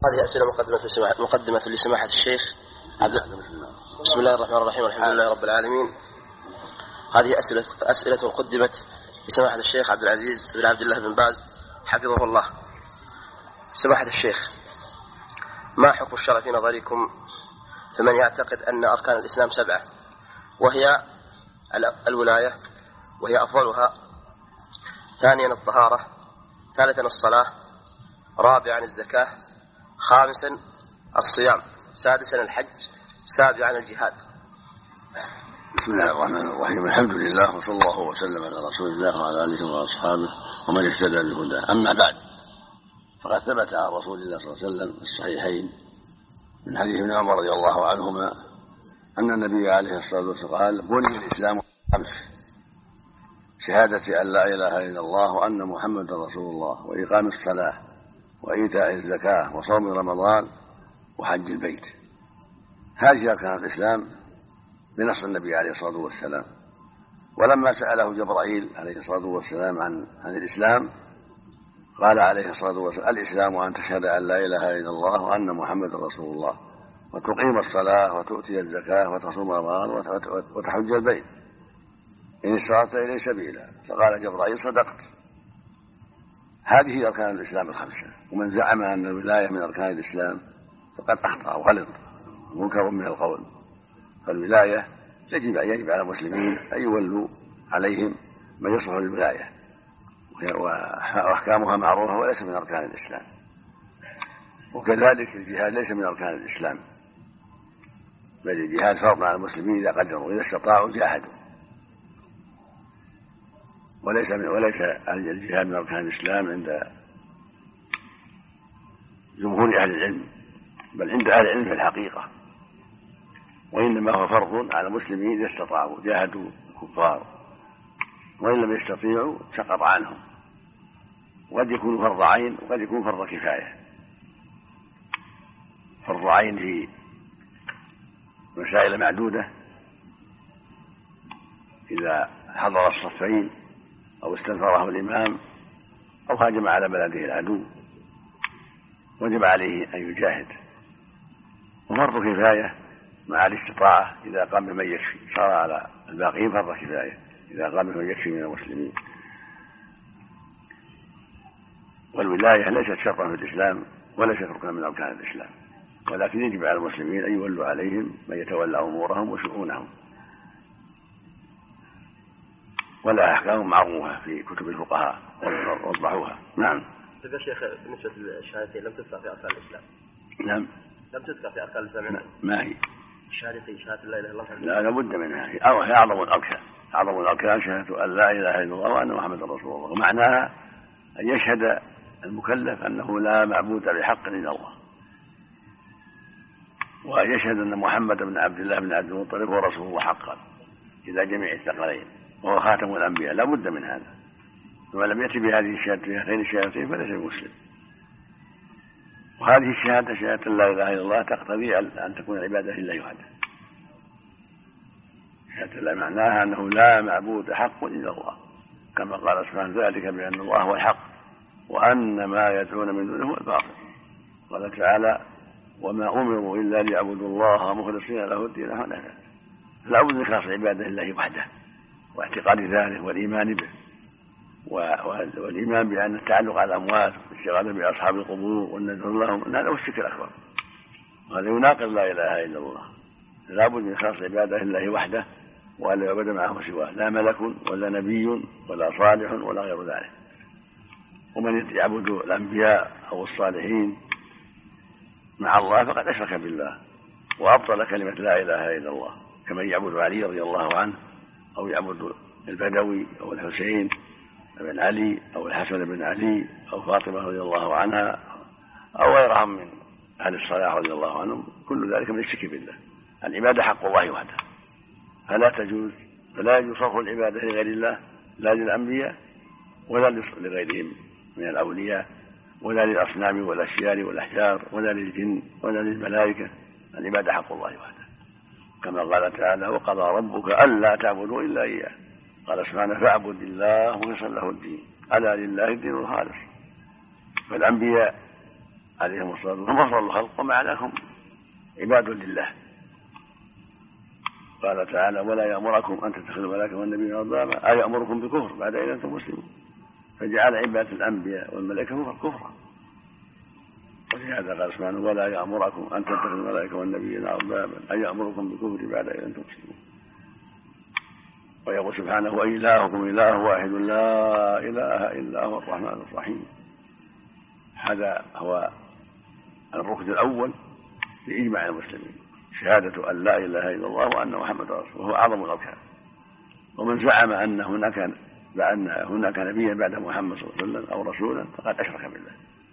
هذه أسئلة مقدمة لسماحة الشيخ بسم الله الرحمن الرحيم والحمد لله رب العالمين. هذه أسئلة قدمت لسماحة الشيخ عبد العزيز بن عبد الله بن باز حفظه الله. سماحة الشيخ، ما حكم الشرع في نظركم فمن يعتقد أن أركان الإسلام 7 وهي الولاية وهي أفضلها، ثانيا الطهارة، ثالثا الصلاة، رابعا الزكاة، خامسا الصيام، سادسا الحج، سابعا الجهاد. بسم الله الرحمن الرحيم. الحمد لله وصلى الله وسلم على رسول الله وعلى آله وأصحابه ومن اهتدى بهداه. أما بعد، فقد ثبت عن رسول الله صلى الله عليه وسلم في الصحيحين من حديث ابن عمر رضي الله عنهما أن النبي عليه الصلاة والسلام قال: بني الإسلام 5: شهادة أن لا إله إلا الله وأن محمدا رسول الله، وإقام الصلاة، وإيتاء الزكاة، وصوم رمضان، وحج البيت. هذه أركان الإسلام بنص النبي عليه الصلاة والسلام. ولما سأله جبرائيل عليه الصلاة والسلام عن الإسلام قال عليه الصلاة والسلام: الإسلام أن تشهد أن لا إله إلا الله وأن محمدا رسول الله، وتقيم الصلاة، وتؤتي الزكاة، وتصوم رمضان، وتحج البيت إن استطعت إليه سبيلا. فقال جبرائيل: صدقت. هذه أركان الإسلام 5. ومن زعم أن الولاية من أركان الإسلام فقد أخطأ وغلط منكر من القول. فالولاية يجب على المسلمين أن يولوا عليهم من يصلح للولاية، وأحكامها معروفة وليس من أركان الإسلام. وكذلك الجهاد ليس من أركان الإسلام، بل الجهاد فرض على المسلمين إذا قدروا، إذا استطاعوا جاهدوا، وليس الجهاد من أركان الإسلام عند جمهور أهل العلم، بل عند أهل العلم في الحقيقة، وإنما هو فرض على المسلمين إذا استطاعوا جاهدوا الكفار، وإن لم يستطيعوا سقط عنهم. وقد يكون فرض عين وقد يكون فرض كفاية. فرض عين في مسائل معدودة: إذا حضر الصفين أو استنفره الإمام أو هاجم على بلده العدو وجب عليه أن يجاهد. وفرض كفاية مع الاستطاعة إذا قام بمن يكفي، صار على الباقين فرض كفاية إذا قام بمن يكفي من المسلمين. والولاية ليست شرطا في الإسلام وليست ركنا من أركان الإسلام، ولكن يجب على المسلمين أن يولوا عليهم من يتولى أمورهم وشؤونهم، ولا أحكام معروفة في كتب الفقهاء وضحوها. نعم. يا شيخ، بالنسبة للشهادتين لم تذكر في أركان الإسلام. نعم، لم تذكر في أركان الإسلام. ما هي الشهادتين، شهادة لا إله إلا الله. لا بد منها، هي أعظم الأركان. أعظم الأركان شهادة أن لا إله إلا الله وأن محمدا رسول الله، ومعناها أن يشهد المكلف أنه لا معبود بحق إلا الله، وأن يشهد أن محمد بن عبد الله بن عبد المطلب هو رسول الله حقا إلى جميع الثقلين، وهو خاتم الأنبياء. لا بد من هذا. ومن لم يأتي بهذه هاتين الشهادتين فليس بمسلم. وهذه الشهادة، شهادة لا إله إلا الله، تقتضي أن تكون العبادة لله وحده. شهادة الله معناها أنه لا معبود حق إلا الله، كما قال سبحانه: ذلك بأن الله هو الحق وأن ما يدعون من دونه هو الباطل. قال تعالى: وما أمروا إلا ليعبدوا الله مخلصين له الدين حنفاء. فلا بد من إخلاص العبادة لله وحده، واعتقاد ذلك والإيمان به، والإيمان بأن التعلق على الأموات والاستغاثة بأصحاب القبور والنذر لهم هذا هو الشرك الأكبر، وهذا يناقض لا إله إلا الله. لا بد من إخلاص العبادة لله وحده، وألا يعبد معه سواه، لا ملك ولا نبي ولا صالح ولا غير ذلك. ومن يعبد الأنبياء أو الصالحين مع الله فقد أشرك بالله وأبطل كلمة لا إله إلا الله، كمن يعبد علي رضي الله عنه، أو يعبد البدوي أو الحسين بن علي أو الحسن بن علي أو فاطمة رضي الله عنها أو غيرهم من أهل الصلاح رضي الله عنهم. كل ذلك من الشرك بالله. العبادة حق الله وحده، فلا يجوز صرف العبادة لغير الله، لا للأنبياء ولا لغيرهم من الأولياء، ولا للأصنام والأشجار والأحجار، ولا للجن ولا للملائكة. العبادة حق الله وحده، كما قال تعالى: وقضى ربك ألا تعبدوا إلا إياه. قال سبحانه: فاعبد الله مخلصا له الدين، ألا لله الدين الخالص. فالأنبياء عليهم الصلاة والسلام، هم أفضل الخلق ومع ذلك هم عباد لله. قال تعالى: ولا يأمركم أن تتخذوا الملائكة والنبيين أربابا أيأمركم بالكفر بعد إذ أنتم مسلمون، فجعل عبادة الأنبياء والملائكة كفرا. ولهذا قال سبحانه: ولا يأمركم أن تتخذوا الملائكة والنبيين أربابا أيأمركم بالكفر بعد إذ أنتم مسلمون. ويقول سبحانه: وإلهكم إله واحد لا إله إلا هو الرحمن الرحيم. هذا هو الركن الأول لإجماع المسلمين، شهادة أن لا إله إلا الله وأن محمد رسول الله، وهو أعظم الأركان. ومن زعم أن هناك نبيا بعد محمد صلى الله عليه وسلم أو رسولا فقد أشرك بالله،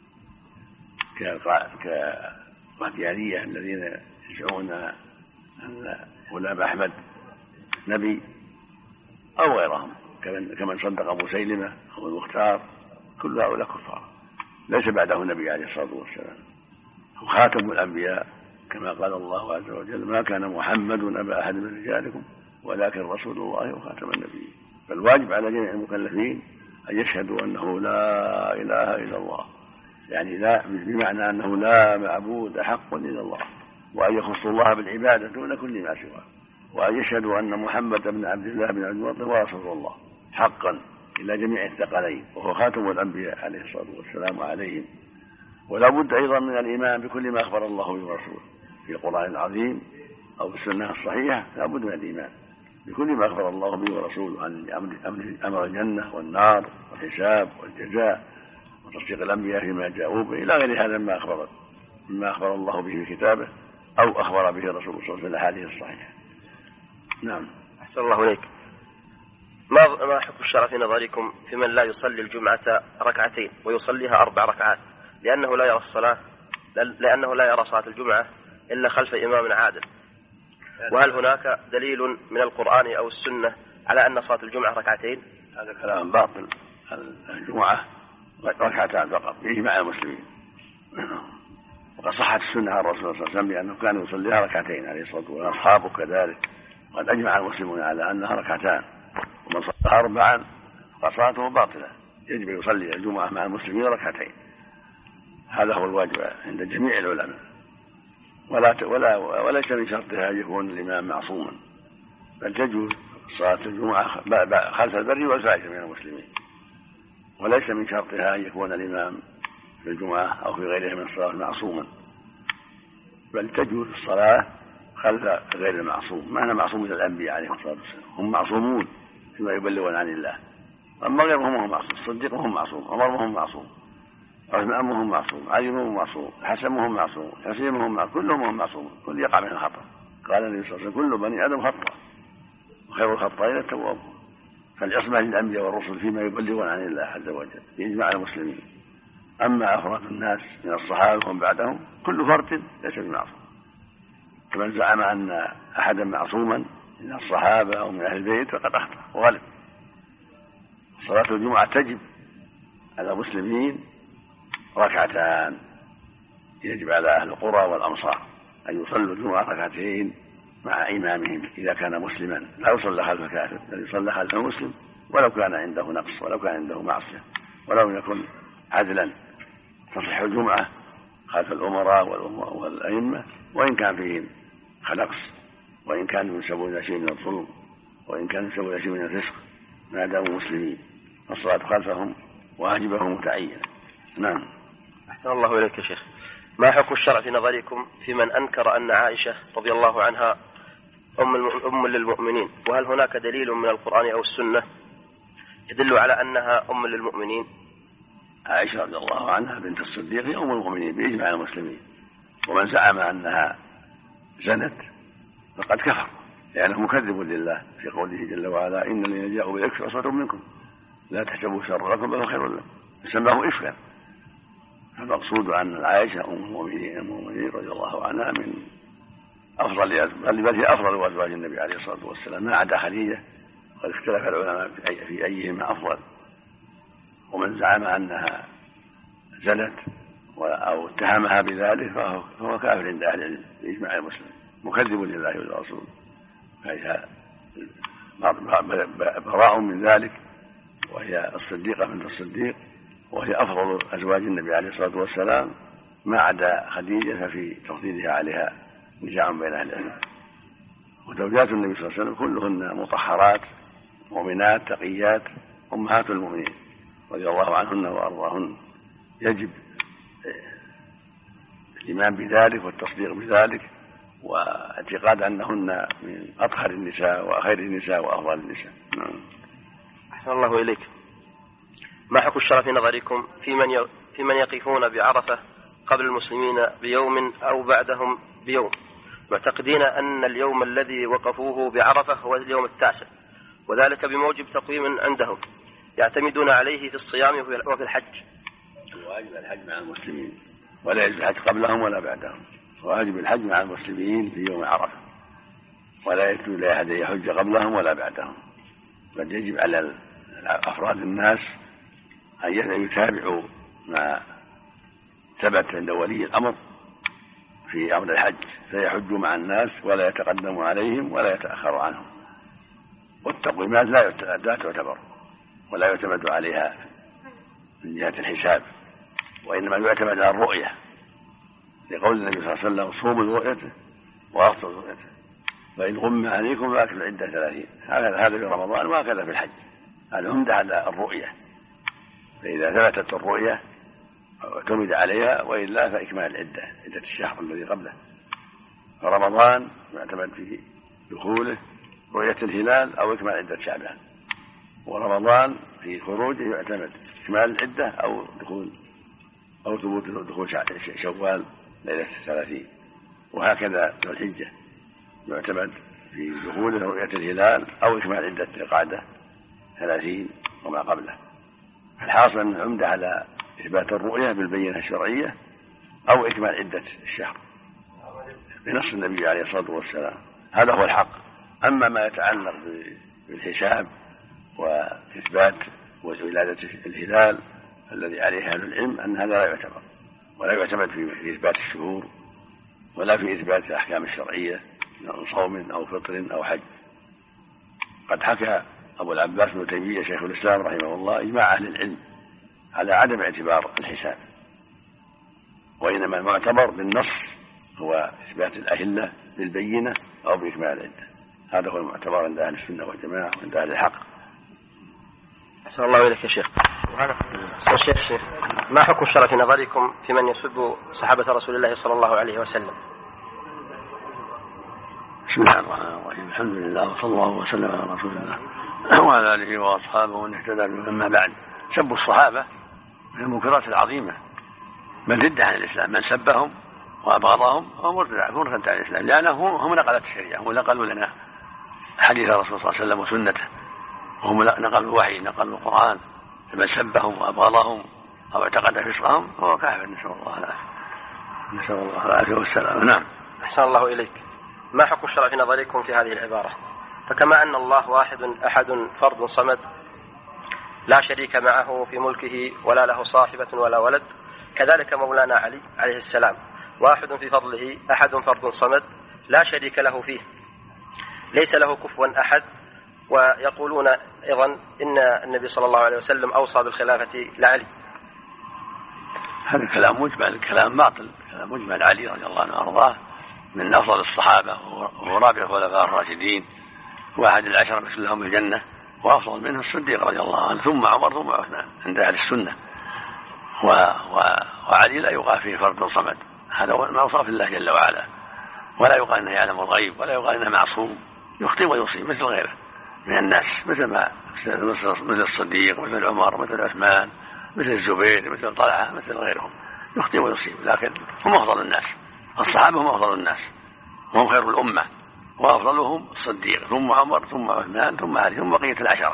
كالقاديانية الذين يدعون أن غلام أحمد نبي، أو غيرهم كمن صدق مسيلمة أو المختار، كل هؤلاء كفار، ليس بعده نبي عليه الصلاة والسلام، هو خاتم الأنبياء كما قال الله عز وجل: ما كان محمد أبا أحد من رجالكم ولكن رسول الله وخاتم النبيين. فالواجب على جميع المكلفين أن يشهدوا أنه لا إله إلا الله، يعني لا بمعنى أنه لا معبود حق إلا الله، وأن يخصوا الله بالعبادة دون كل ما سواه، وأن يشهدوا أن محمد بن عبد الله بن عبد المطلب هو رسول الله حقا إلى جميع الثقلين، وهو خاتم الأنبياء عليه الصلاة والسلام وعليهم. ولا بد أيضا من الإيمان بكل ما أخبر الله به ورسوله في القرآن العظيم أو في السنة الصحيحة، لا بد من الإيمان بكل ما أخبر الله به ورسوله عن أمر الجنة والنار والحساب والجزاء وتصديق الأنبياء فيما جاءوا به إلى غير هذا مما أخبر الله به في كتابه أو أخبر به الرسول صلى الله عليه وسلم في الأحاديث الصحيحة. نعم. أحسن الله إليك. ما حكم الشرع في نظركم في من لا يصلي الجمعة ركعتين ويصليها 4 ركعات لأنه لا يرى صلاة الجمعة إلا خلف إمام عادل؟ وهل هناك دليل من القرآن أو السنة على أن صلاة الجمعة ركعتين؟ هذا كلام باطل. الجمعة ركعتان فقط بإجماع المسلمين، وقد صحت السنة عن الرسول صلى الله عليه وسلم بأنه كان يصليها ركعتين عليه الصلاة والسلام، وأصحابه كذلك. قد أجمع المسلمون على أنها ركعتان، ومن صلى 4 فصلاته باطلة، يجب أن يصلي الجمعة مع المسلمين ركعتين. هذا هو الواجب عند جميع العلماء، وليس من شرطها أن يكون الإمام معصوما، بل تجوز صلاة الجمعة خلف البر والفاجر من المسلمين، وليس من شرطها أن يكون الإمام في الجمعة أو في غيرها من الصلاة معصوما، بل تجوز الصلاة خلف غير المعصوم. معنى معصوم من الأنبياء عليهم الصلاة والسلام، هم معصومون فيما يبلغون عن الله، أما غيرهم هم معصوم، الصديق هم معصوم، عمر هم معصوم، عثمان هم معصوم، علي هم معصوم، حسن هم معصوم، حسين هم معصوم، كلهم هم معصوم، كل يقع من الخطأ. قال النبي صلى الله عليه وسلم: كل بني آدم خطأ وخير الخطائين التوابون. فالعصمة للأنبياء والرسل فيما يبلغون عن الله عز وجل بإجماع المسلمين. أما أفراد الناس من الصحابة ومن بعدهم كل فرد ليس بمعصوم، فمن زعم أن أحدا معصوما من الصحابة أو من أهل البيت فقد أخطأ وغلب. صلاة الجمعة تجب على المسلمين ركعتان، يجب على أهل القرى والأمصار أن يصلوا الجمعة ركعتين مع إمامهم إذا كان مسلما، لا يصلى خلف كافر، بل يصلى خلف مسلم ولو كان عنده نقص، ولو كان عنده معصية، ولو يكن عدلا. تصح الجمعة خلف الأمراء والأئمة وإن كان فيهم نقص، وإن كانوا ينسبون شيء من الظلم، وإن كانوا ينسبون شيء من الفسق، ما داموا مسلمين، فالصلاة خلفهم واجبة متعينة. نعم. أحسن الله إليك يا شيخ. ما حكم الشرع في نظركم في من أنكر أن عائشة رضي الله عنها أم للمؤمنين؟ وهل هناك دليل من القرآن أو السنة يدل على أنها أم للمؤمنين؟ عائشة رضي الله عنها بنت الصديق هي أم المؤمنين بإجماع المسلمين، ومن زعم أنها زنت فقد كفر، لأنه مكذب لله في قوله جل وعلا: إن الذين جاءوا بالإفك عصبة منكم لا تحسبوا شر لكم بل خير لكم، سماه إفكا. فالمقصود أن عائشة أم المؤمنين رضي الله عنها من بل هي أفضل أزواج النبي عليه الصلاة والسلام ما عدا خديجة، قد اختلف العلماء في أيهما أفضل. ومن زعم أنها زنت أو اتهمها بذلك فهو كافر عند أهل العلم بإجماع المسلمين، مكذب لله ولرسوله، فهي براء من ذلك، وهي الصديقة بنت الصديق، وهي أفضل أزواج النبي عليه الصلاة والسلام، ما عدا خديجة ففي تفضيلها عليها نزاع بين أهل العلم. وزوجات النبي صلى الله عليه وسلم كلهن مطهرات مؤمنات تقيات أمهات المؤمنين رضي الله عنهن وأرضاهن. يجب الإيمان بذلك والتصديق بذلك واعتقاد أنهن من أطهر النساء وخير النساء وأفضل النساء. أحسن الله إليك. ما حكم الشرع في نظركم في من يقفون بعرفة قبل المسلمين بيوم أو بعدهم بيوم، معتقدين أن اليوم الذي وقفوه بعرفة هو اليوم 9، وذلك بموجب تقويم عندهم يعتمدون عليه في الصيام وفي الحج؟ واجب الحج مع المسلمين، ولا يجب الحج قبلهم ولا بعدهم. واجب الحج مع المسلمين في يوم عرفة، ولا يجوز لأحد يحج قبلهم ولا بعدهم، بل يجب على أفراد الناس أن يتابعوا ما ثبت عند ولي الأمر في أمر الحج، فيحجوا مع الناس ولا يتقدموا عليهم ولا يتأخروا عنهم. والتقويمات لا تعتبر ولا يعتمد عليها من جهة الحساب، وإنما يعتمد على الرؤية، لقول النبي صلى الله عليه وسلم: صوموا لرؤيته وأفطروا لرؤيته، فإن غم عليكم فأكملوا العدة 30. هذا في رمضان وهكذا في الحج، هذا عمدة على الرؤية، فإذا ثبتت الرؤية اعتمد عليها، وإلا فإكمال العدة، عدة الشهر الذي قبله. فرمضان يعتمد في دخوله رؤية الهلال أو إكمال عدة شعبان، ورمضان في خروجه يعتمد إكمال العدة أو ثبوت دخول شوال ليلة 30. وهكذا ذو الحجة يعتمد في دخوله رؤية الهلال أو إكمال عدة القعدة 30 وما قبله. الحاصل أن العمدة على إثبات الرؤية بالبينة الشرعية أو إكمال عدة الشهر بنص النبي عليه الصلاة والسلام، هذا هو الحق. أما ما يتعلق بالحساب وإثبات ولادة الهلال الذي عليه أهل العلم أن هذا لا يعتبر، ولا يعتمد في إثبات الشهور ولا في إثبات الأحكام الشرعية من صوم أو فطر أو حج. قد حكى أبو العباس بن تيمية شيخ الإسلام رحمه الله إجماع أهل العلم على عدم اعتبار الحساب، وإنما المعتبر بالنص هو إثبات الأهلة بالبينة أو بإكمال العدة. هذا هو المعتبر عند أهل السنة والجماعة وعند أهل الحق. أحسن الله إليك يا شيخ. الشيخ، ما حكم الشرع في نظركم في من يسب صحابة رسول الله صلى الله عليه وسلم؟ بسم الله الرحمن الرحيم، الحمد لله وصلى الله وسلم على رسول الله وعلى آله وأصحابه ومن اهتدى بهداه. أما بعد، سب الصحابة من المنكرات العظيمة، من ضد عن الإسلام، من سبهم وأبغضهم هو مرتد عن الإسلام، لأنه هم نقلت الشريعة، هم نقلوا لنا حديث الرسول صلى الله عليه وسلم وسنته، وهم نقلوا الوحي، نقلوا القرآن. فمن سبهم وأبغضهم أو اعتقد فسقهم هو كافر، نسأل الله العافية والسلام. نعم. أحسن الله إليك. ما حكم الشرع في نظركم في هذه العبارة؟ فكما أن الله واحد أحد فرد صمد لا شريك معه في ملكه ولا له صاحبة ولا ولد، كذلك مولانا علي عليه السلام واحد في فضله أحد فرد صمد لا شريك له فيه، ليس له كفوا أحد. ويقولون أيضا إن النبي صلى الله عليه وسلم أوصى بالخلافة لعلي. هذا كلام مجمل، كلام باطل، كلام مجمل. علي رضي الله عنه وأرضاه من أفضل الصحابة وهو رابع الخلفاء الراشدين واحد العشرة مثل لهم الجنة، وأفضل منه الصديق رضي الله عنه، ثم عمر ثم عثمان عند أهل السنة. وعلي لا يقال فيه فرد صمد، هذا هو ما أوصاف الله جل وعلا، ولا يقال أنه يعلم الغيب، ولا يقال أنه معصوم، يخطئ ويصيب مثل غيره من الناس، مثل الصديق، مثل عمر، مثل عثمان، مثل الزبير، مثل طلحة، مثل غيرهم، يخطئ ويصيب، لكن هم أفضل الناس. الصحابة هم أفضل الناس وهم خير الأمة، وأفضلهم الصديق ثم عمر ثم عثمان ثم علي ثم بقية العشرة.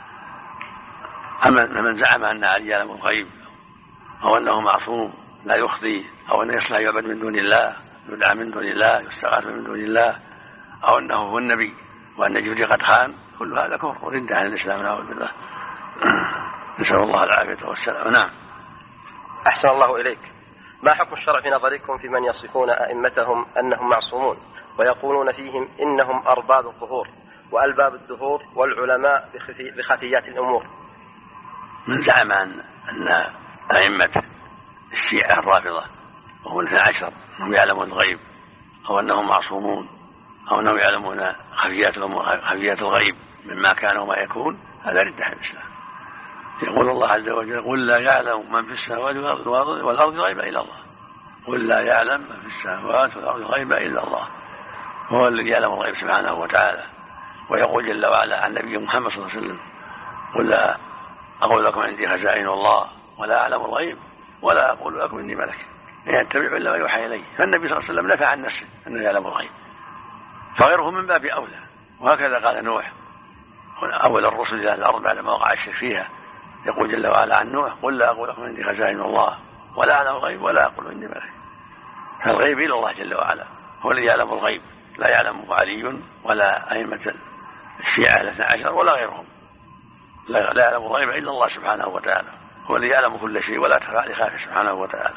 أما من زعم أن علي يعلم الغيب أو أنه معصوم لا يخطئ أو أنه يصلح يعبد من دون الله، يدعى من دون الله، يستغاث من دون الله، أو أنه هو النبي وأن جبريل قد خان، كل هذا كفر ورد عن الإسلام نعوذ بالله. نسأل الله العافية والسلام. نعم. أحسن الله إليك. ما حكم الشرع في نظركم في من يصفون أئمتهم أنهم معصومون ويقولون فيهم إنهم أرباب الظهور وألباب الدهور والعلماء بخفيات الأمور؟ من زعم أن أئمة الشيعة الرافضة وهم 12 هم يعلمون الغيب أو أنهم معصومون أو أنهم يعلمون خفيات الغيب مما كان وما يكون، هذا ردة عن الإسلام. يقول الله عز وجل: قل لا يعلم من في السماوات والأرض الغيب إلا الله. قل لا يعلم من في السماوات والأرض الغيب إلا الله، هو الذي يعلم الغيب سبحانه وتعالى. ويقول جل وعلا عن نبي محمد صلى الله عليه وسلم: قل لا أقول لكم عندي خزائن الله ولا أعلم الغيب ولا أقول لكم إني ملك إن أتبع إلا ما يوحى إلي. فالنبي صلى الله عليه وسلم نفى عن نفسه أنه يعلم الغيب، فغيره من باب أولى. وهكذا قال نوح أول الرسل إلى الأرض بعد ما وقع الشرك فيها، يقول جل وعلا عن نوح: قل لا أقول لكم عندي خزائن الله ولا أعلم الغيب ولا أقول إني ملك. فالغيب إلى الله جل وعلا، هو الذي يعلم الغيب، لا يعلمه علي ولا أئمة الشيعة 12 ولا غيرهم. لا يعلم الغيب إلا الله سبحانه وتعالى، هو الذي يعلم كل شيء ولا تخفى عليه خافية سبحانه وتعالى.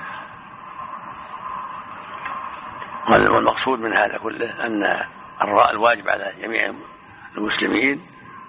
والمقصود من هذا كله أن الواجب على جميع المسلمين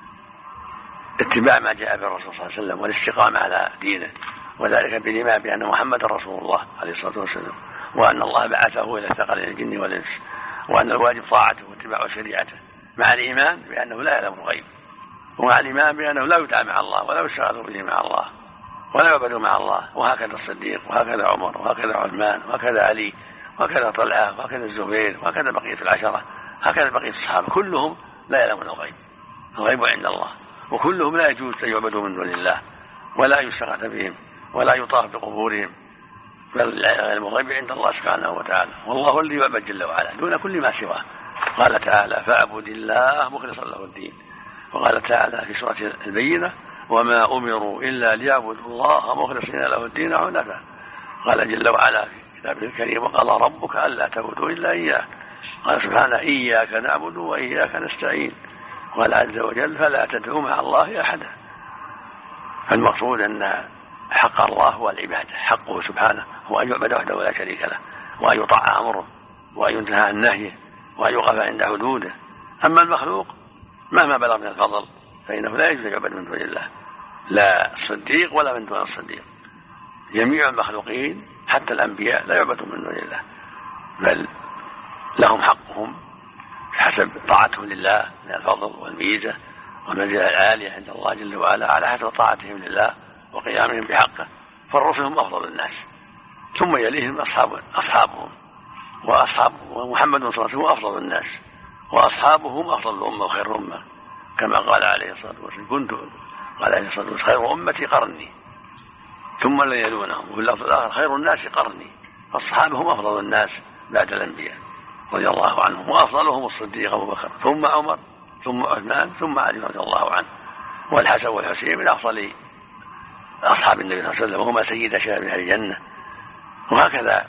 اتباع ما جاء به الرسول صلى الله عليه وسلم والاستقامة على دينه، وذلك بالإيمان بأن محمد رسول الله عليه الصلاة والسلام، وأن الله بعثه إلى ثقلين الجن والإنس، وأن الواجب طاعته واتباع شريعته، مع الإيمان بأنه لا يعلم الغيب، ومع الإيمان بأنه لا يدعى مع الله ولا يستغاث به مع الله ولا يعبد مع الله. وهكذا الصديق وهكذا عمر وهكذا عثمان وهكذا علي وهكذا طلحة وهكذا الزبير وهكذا بقية العشرة، هكذا بقية الصحابة، كلهم لا يعلمون الغيب، الغيب عند الله، وكلهم لا يجوز أن يعبدوا من دون الله ولا يستغاث بهم ولا يطاف بقبورهم، بل علم الغيب عند الله سبحانه وتعالى، والله الذي يعبد جل وعلا دون كل ما سواه. قال تعالى: فاعبد الله مخلصا له الدين. وقال تعالى في سورة البينة: وما أمروا إلا ليعبدوا الله مخلصين له الدين حنفاء. قال جل وعلا في كتابه الكريم: وقال ربك ألا تعبدوا إلا إياه. قال سبحانه: إياك نعبد وإياك نستعين. قال عز وجل: فلا تدعوا مع الله أحدا. فالمقصود أن حق الله هو العبادة، حقه سبحانه هو أن يعبد وحده ولا شريك له، وأن يطاع أمره، وأن ينتهى عن نهيه، وأن يوقف عند حدوده. أما المخلوق مهما بلغ من الفضل فإنه لا يجوز يعبد من دون الله، لا الصديق ولا من دون الصديق. جميع المخلوقين حتى الأنبياء لا يعبدون من دون الله، بل لهم حقهم حسب طاعتهم لله من الفضل والميزة والمنزلة العالية عند الله جل وعلا على حسب طاعتهم لله وقيامهم بحقه. فالرسل هم أفضل الناس، ثم يليهم أصحابهم، ومحمد صلى الله عليه وسلم أفضل الناس، وأصحابهم أفضل الأمة وخير الأمة، كما قال عليه الصلاة والسلام: قال عليه الصلاة والسلام: خير أمتي قرني ثم الذين يلونهم، وفي اللفظ الآخر: خير الناس قرني. فالصحابة هم أفضل الناس بعد الأنبياء رضي الله عنهم، وأفضلهم الصديق أبو بكر، ثم عمر، ثم عثمان، ثم علي رضي الله عنه. والحسن والحسين من أفضل أصحاب النبي صلى الله عليه وسلم، وهما سيد شباب أهل الجنة. وهكذا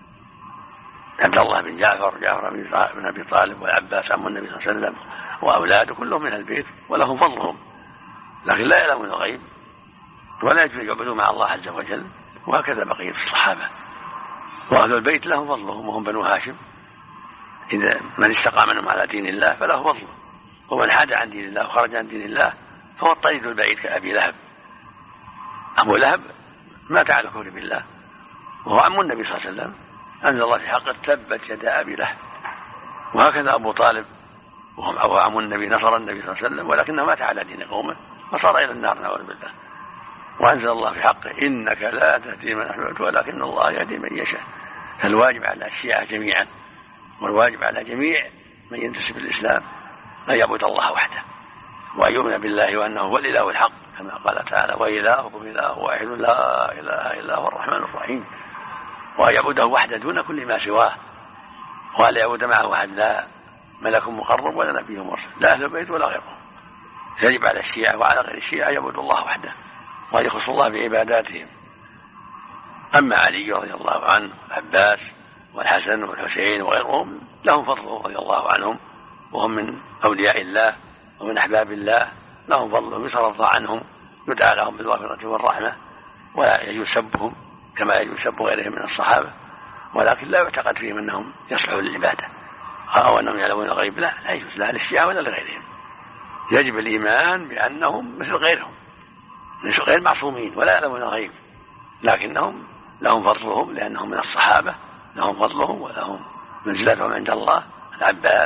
عبد الله بن جعفر بن أبي طالب والعباس عم النبي صلى الله عليه وسلم وأولاده كلهم من البيت ولهم فضلهم، لكن لا يعلمون الغيب ولا يجوز يعبدوا مع الله عز وجل. وهكذا بقية الصحابة وأهل البيت لهم فضلهم، وهم بنو هاشم. إذا من استقام منهم على دين الله فله فضله، ومن حاد عن دين الله وخرج عن دين الله فهو الطريق البعيد كأبي لهب. أبو لهب مات على كفر بالله وهو عم النبي صلى الله عليه وسلم، أنزل الله في حقه: تبت يدا أبي لهب. وهكذا أبو طالب وهو عم النبي، نصر النبي صلى الله عليه وسلم ولكنه مات على دين قومه وصار إلى النار نعوذ بالله. وأنزل الله في حقه: إنك لا تهدي من أحببت ولكن الله يهدي من يشاء. فالواجب على الشيعة جميعا والواجب على جميع من ينتسب الإسلام أن يعبد الله وحده، وأن يؤمن بالله وأنه هو الإله الحق، كما قال تعالى: وإلهكم إله واحد لا إله إلا هو الرحمن الرحيم. وأن يعبده وحده دون كل ما سواه، وأن يعبد معه أحد، لا ملك مقرب ولا نبي مرسل، لا أهل البيت ولا غيرهم. يجب على الشيعة وعلى غير الشيعة يعبدوا الله وحده وأن يخص الله بعباداتهم. أما علي رضي الله عنه والعباس والحسن والحسين وغيرهم لهم فضل رضي الله عنهم، وهم من أولياء الله ومن أحباب الله، لهم فضل يترضى عنهم، يدعى لهم بالمغفرة والرحمة، ولا يجوز سبهم كما يجوز سب غيرهم من الصحابة، ولكن لا يعتقد فيهم أنهم يصلحوا للعبادة أو أنهم يعلمون الغيب، لا يجوز لا للشيعة ولا لغيرهم. يجب الإيمان بأنهم مثل غيرهم، غير معصومين ولا يعلمون الغيب، لكنهم لهم فضلهم لأنهم من الصحابة، لهم فضلهم ولهم منزلتهم عند الله، العباس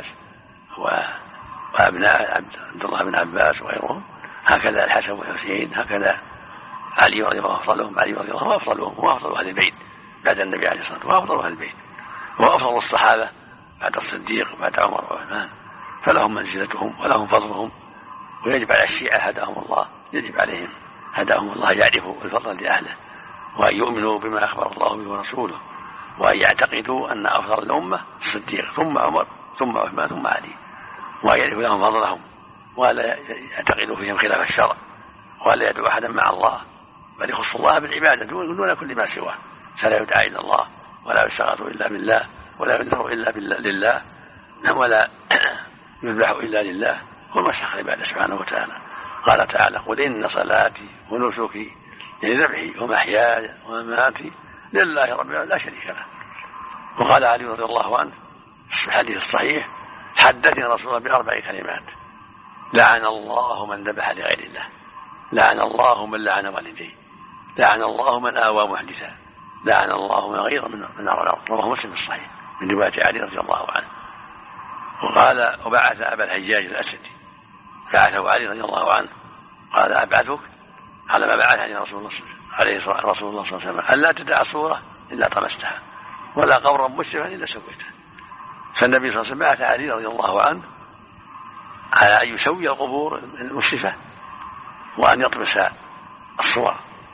وأبناء عبد الله بن عباس وغيرهم، هكذا الحسن والحسين، هكذا علي رضي الله عنه، علي رضي الله عنه هو أفضل أهل البيت بعد النبي عليه الصلاة والسلام، هو أفضل أهل البيت، هو أفضل الصحابة بعد الصديق وبعد عمر وعثمان، فلهم منزلتهم ولهم فضلهم. ويجب على الشيعة هداهم الله، يجب عليهم هداهم الله يعرفوا الفضل لأهله، وأن يؤمنوا بما أخبر الله به ورسوله، وأن يعتقدوا أن أفضل الأمة الصديق ثم عمر ثم عثمان ثم علي، وأن يعرفوا لهم فضلهم، ولا يعتقدوا فيهم خلاف الشرع، ولا يدعو أحدا مع الله، بل يخص الله بالعبادة دون كل ما سواه، فلا يدعى إلا الله، ولا يستغاث إلا بالله، ولا ينذر إلا لله، ولا يذبح إلا لله، هو مشتق العبادة سبحانه وتعالى. قال تعالى: قل إن صلاتي ونسكي ذبحي ومحياي ومماتي لله رب العالمين لا شريك له. وقال علي رضي الله عنه في الحديث الصحيح: حدثني رسول الله ب4 كلمات: لعن الله من ذبح لغير الله، لعن الله من لعن والديه، لعن الله من آوى محدثا، لعن الله من غير من نار الأرض. رواه مسلم الصحيح من رواية علي رضي الله عنه. وقال: وبعث أبا الحجاج الأسدي، بعثه علي رضي الله عنه، قال: أبعثك على ما بعثني رسول الله صلى الله عليه وسلم ألا تدع صورة إلا طمستها، ولا قبرا مشرفا إلا سويته. فالنبي صلى الله عليه وسلم بعث علي رضي الله عنه على أن يسوي القبور المشرفة وأن يطمس الصور.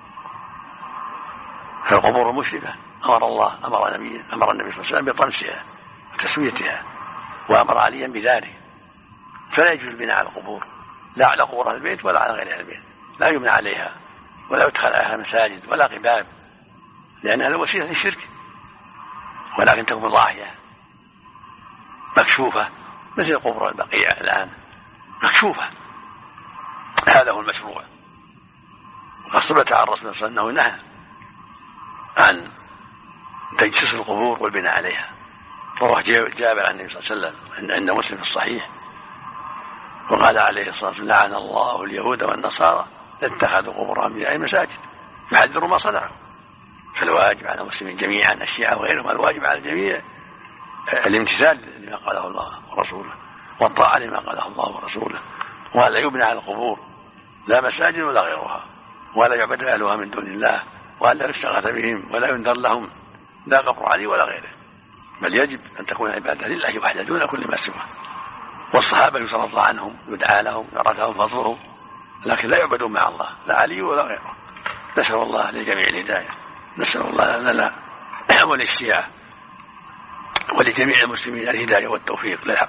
فالقبور المشرفة أمر النبي صلى الله عليه وسلم بطمسها وتسويتها، وأمر عليا بذلك. فلا يجوز البناء على القبور، لا على قبور أهل البيت ولا على غير أهل البيت، لا يبنى عليها ولا يدخل عليها مساجد ولا قباب، لأنها وسيلة للشرك، ولكن تكون ضاحية مكشوفة مثل قبور البقيع الآن مكشوفة. هذا هو المشروع. وقد ثبت عن الرسول صلى الله عليه وسلم أنه نهى عن تجسيس القبور والبناء عليها. رواه جابر عن النبي صلى الله عليه وسلم عند مسلم في الصحيح، وقال عليه الصلاة والسلام: لعن الله اليهود والنصارى اتخذوا قبور أنبيائهم مساجد، يحذروا ما صنعوا. فالواجب على المسلمين جميعا، الشيعة وغيرهم، الواجب على الجميع الامتثال لما قاله الله ورسوله، والطاعة لما قاله الله ورسوله، ولا يبنى على القبور لا مساجد ولا غيرها، ولا يعبد أهلها من دون الله، ولا يستغاث بهم ولا ينذر لهم لا قبر علي ولا غيره، بل يجب أن تكون عبادة لله وحده دون كل ما سواه. والصحابة يصلى الله عنهم، يدعى لهم، يرى لهم فضلهم، لكن لا يعبدون مع الله لا علي ولا غيره. نسأل الله لجميع الهداية، نسأل الله لنا وللشيعة ولجميع المسلمين الهداية والتوفيق للحق.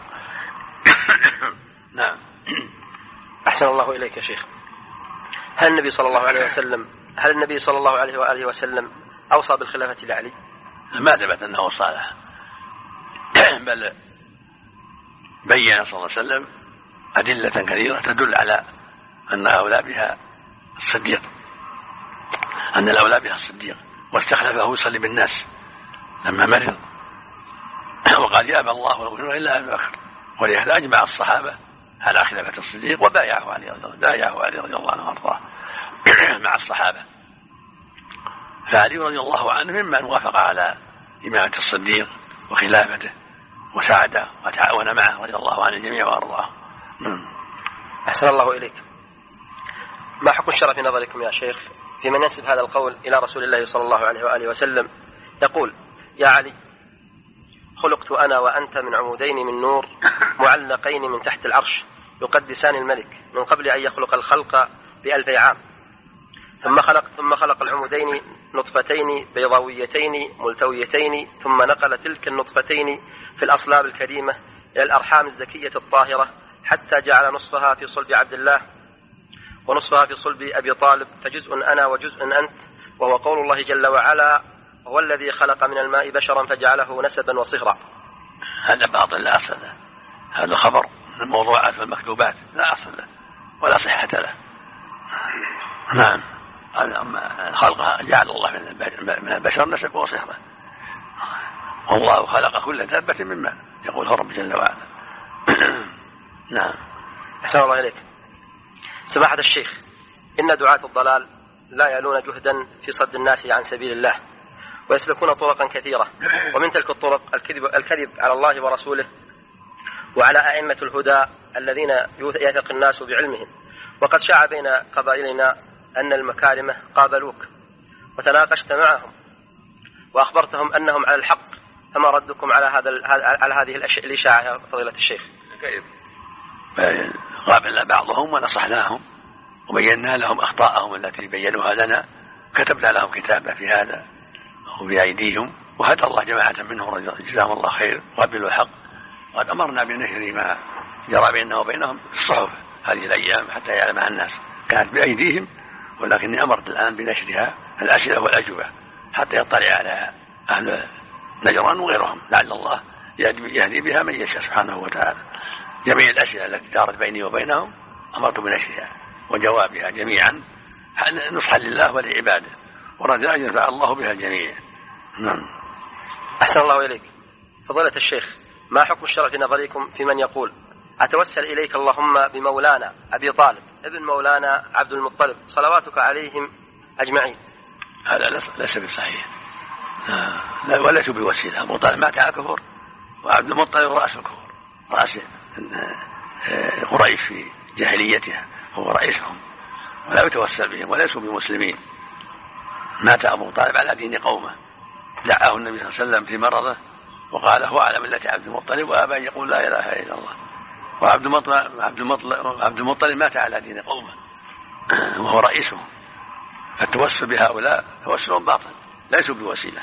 نعم. أحسن الله إليك يا شيخ. هل النبي صلى الله عليه وآله وسلم أوصى بالخلافة لعلي؟ ما ثبت أنه صالح، بل بين صلى الله عليه وسلم أدلة كثيرة تدل على أن أولى بها الصديق، أن الأولى بها الصديق، واستخلفه يصلي بالناس لما مرض، وقال: يأبى الله ورسوله إلا أبي بكر. ولهذا أجمع الصحابة على خلافة الصديق، وبايعه علي رضي الله عنه وارضاه مع الصحابة. فعلي رضي الله عنه ممن وافق على إمامة الصديق وخلافته، وساعده وتعاون معه رضي الله عن الجميع وارضاه. أحسن الله إليك. ما حكم الشرع في نظركم يا شيخ في من ينسب هذا القول إلى رسول الله صلى الله عليه وآله وسلم، يقول: يا علي، خلقت أنا وأنت من عمودين من نور معلقين من تحت العرش يقدسان الملك من قبل أن يخلق الخلق ب1000 عام، ثم خلق العمودين نطفتين بيضاويتين ملتويتين، ثم نقل تلك النطفتين في الأصلاب الكريمة إلى الأرحام الزكية الطاهرة، حتى جعل نصفها في صلب عبد الله ونصفها في صلب أبي طالب، فجزء أنا وجزء أنت، وهو قول الله جل وعلا: هو الذي خلق من الماء بشرا فجعله نسبا وصهرا. هذا باطل لا أصل له، هذا خبر من الموضوعات والمكتوبات لا أصل له ولا صحة له. نعم. خلق جعل الله من البشر نسبا وصهرا، والله خلق كل دابة من ماء، يقول رب جل وعلا. نعم. أحسن الله إليك. سماحة الشيخ، إن دعاة الضلال لا يلون جهدا في صد الناس عن سبيل الله، ويسلكون طرقا كثيرة، ومن تلك الطرق الكذب على الله ورسوله وعلى أئمة الهدى الذين يثق الناس بعلمهم. وقد شاع بين قبائلنا أن المكارمة قابلوك وتناقشت معهم وأخبرتهم أنهم على الحق، فما ردكم على هذه الإشاعة يا فضيلة الشيخ؟ قابلنا بعضهم ونصحناهم وبينا لهم أخطاءهم التي بينوها لنا، كتبنا لهم كتابة في هذا وبأيديهم، وهدى الله جماعة منهم جزاهم الله خير وقبلوا الحق. وقد أمرنا بنشر ما جرى بيننا وبينهم في الصحف هذه الأيام حتى يعلمها الناس، كانت بأيديهم ولكني أمرت الآن بنشرها الأسئلة والأجوبة حتى يطلع على أهل نجران وغيرهم، لعل الله يهدي بها من يشاء سبحانه وتعالى. جميع الأسئلة التي دارت بيني وبينهم أمرت بنشرها وجوابها جميعا نصحا لله ولعباده، ورجاء ينفع الله بها الجميع. نعم. أحسن الله إليك فضيلة الشيخ، ما حكم الشرع في نظركم في من يقول أتوسل إليك اللهم بمولانا أبي طالب ابن مولانا عبد المطلب صلواتك عليهم أجمعين؟ هذا ليس بصحيح، وليس بوسيلة. أبو طالب مات على كفر، وعبد المطلب رأس الكفر، رأس قريش في جاهليتها، هو رئيسهم، ولا يتوسل بهم وليسوا بمسلمين. مات أبو طالب على دين قومه، دعاه النبي صلى الله عليه وسلم في مرضه وقال هو على ملة عبد المطلب وأبى أن يقول لا إله إلا الله. وعبد المطلب مات على دين قومه وهو رئيسهم، فالتوسل بهؤلاء توسل باطل ليسوا بوسيلة.